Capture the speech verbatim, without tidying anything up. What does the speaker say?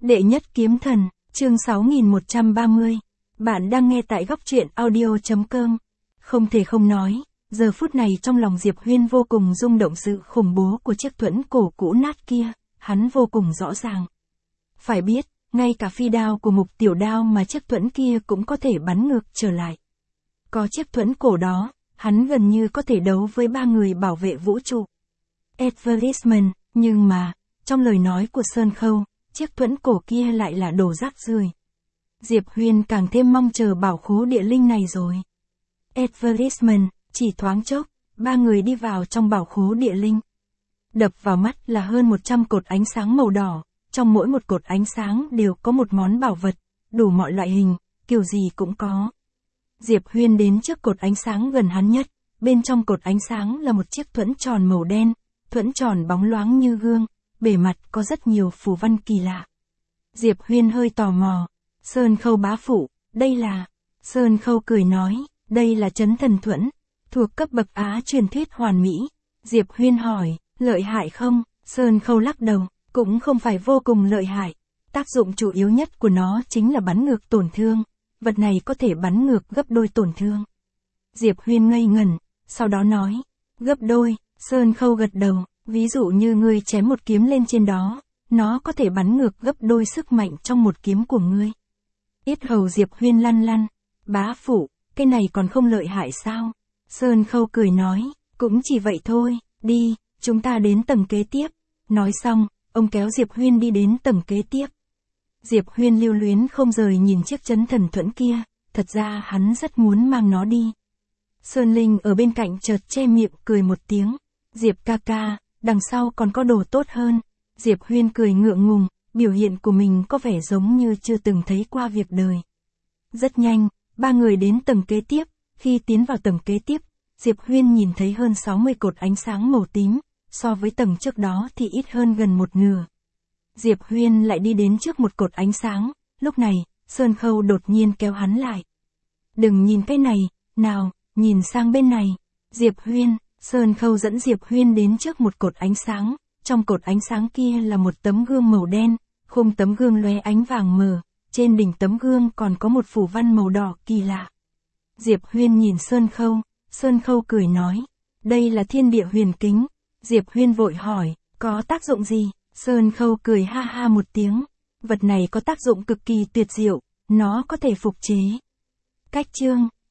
Đệ nhất kiếm thần, chương sáu nghìn một trăm ba mươi. Bạn đang nghe tại góc truyện audio chấm com. Không thể không nói, giờ phút này trong lòng Diệp Huyên vô cùng rung động sự khủng bố của chiếc thuẫn cổ cũ nát kia, hắn vô cùng rõ ràng. Phải biết, ngay cả phi đao của mục tiểu đao mà chiếc thuẫn kia cũng có thể bắn ngược trở lại. Có chiếc thuẫn cổ đó, hắn gần như có thể đấu với ba người bảo vệ vũ trụ. Advertisement, nhưng mà, trong lời nói của Sơn Khâu, chiếc thuẫn cổ kia lại là đồ rác rưởi. Diệp Huyên càng thêm mong chờ bảo khố địa linh này rồi. Advertisement, chỉ thoáng chốc, ba người đi vào trong bảo khố địa linh. Đập vào mắt là hơn một trăm cột ánh sáng màu đỏ, trong mỗi một cột ánh sáng đều có một món bảo vật, đủ mọi loại hình, kiểu gì cũng có. Diệp Huyên đến trước cột ánh sáng gần hắn nhất, bên trong cột ánh sáng là một chiếc thuẫn tròn màu đen, thuẫn tròn bóng loáng như gương, bề mặt có rất nhiều phù văn kỳ lạ. Diệp Huyên hơi tò mò, Sơn Khâu bá phụ, đây là... Sơn Khâu cười nói, đây là Chấn Thần Thuẫn, thuộc cấp bậc Á truyền thuyết hoàn mỹ. Diệp Huyên hỏi, lợi hại không? Sơn Khâu lắc đầu, cũng không phải vô cùng lợi hại. Tác dụng chủ yếu nhất của nó chính là bắn ngược tổn thương. Vật này có thể bắn ngược gấp đôi tổn thương. Diệp Huyên ngây ngẩn, sau đó nói, gấp đôi. Sơn Khâu gật đầu, ví dụ như ngươi chém một kiếm lên trên đó, nó có thể bắn ngược gấp đôi sức mạnh trong một kiếm của ngươi. Yết hầu Diệp Huyên lăn lăn, bá phụ, cái này còn không lợi hại sao? Sơn Khâu cười nói, cũng chỉ vậy thôi, đi, chúng ta đến tầng kế tiếp. Nói xong, ông kéo Diệp Huyên đi đến tầng kế tiếp. Diệp Huyên lưu luyến không rời nhìn chiếc Chấn Thần Thuẫn kia, thật ra hắn rất muốn mang nó đi. Sơn Linh ở bên cạnh chợt che miệng cười một tiếng, Diệp ca ca, đằng sau còn có đồ tốt hơn. Diệp Huyên cười ngượng ngùng, biểu hiện của mình có vẻ giống như chưa từng thấy qua việc đời. Rất nhanh, ba người đến tầng kế tiếp, khi tiến vào tầng kế tiếp, Diệp Huyên nhìn thấy hơn sáu mươi cột ánh sáng màu tím, so với tầng trước đó thì ít hơn gần một nửa. Diệp Huyên lại đi đến trước một cột ánh sáng, lúc này, Sơn Khâu đột nhiên kéo hắn lại. Đừng nhìn cái này, nào, nhìn sang bên này. Diệp Huyên, Sơn Khâu dẫn Diệp Huyên đến trước một cột ánh sáng, trong cột ánh sáng kia là một tấm gương màu đen, khung tấm gương lóe ánh vàng mờ, trên đỉnh tấm gương còn có một phù văn màu đỏ kỳ lạ. Diệp Huyên nhìn Sơn Khâu, Sơn Khâu cười nói, đây là thiên địa huyền kính. Diệp Huyên vội hỏi, có tác dụng gì? Sơn Khâu cười ha ha một tiếng, vật này có tác dụng cực kỳ tuyệt diệu, nó có thể phục chế. Cách chương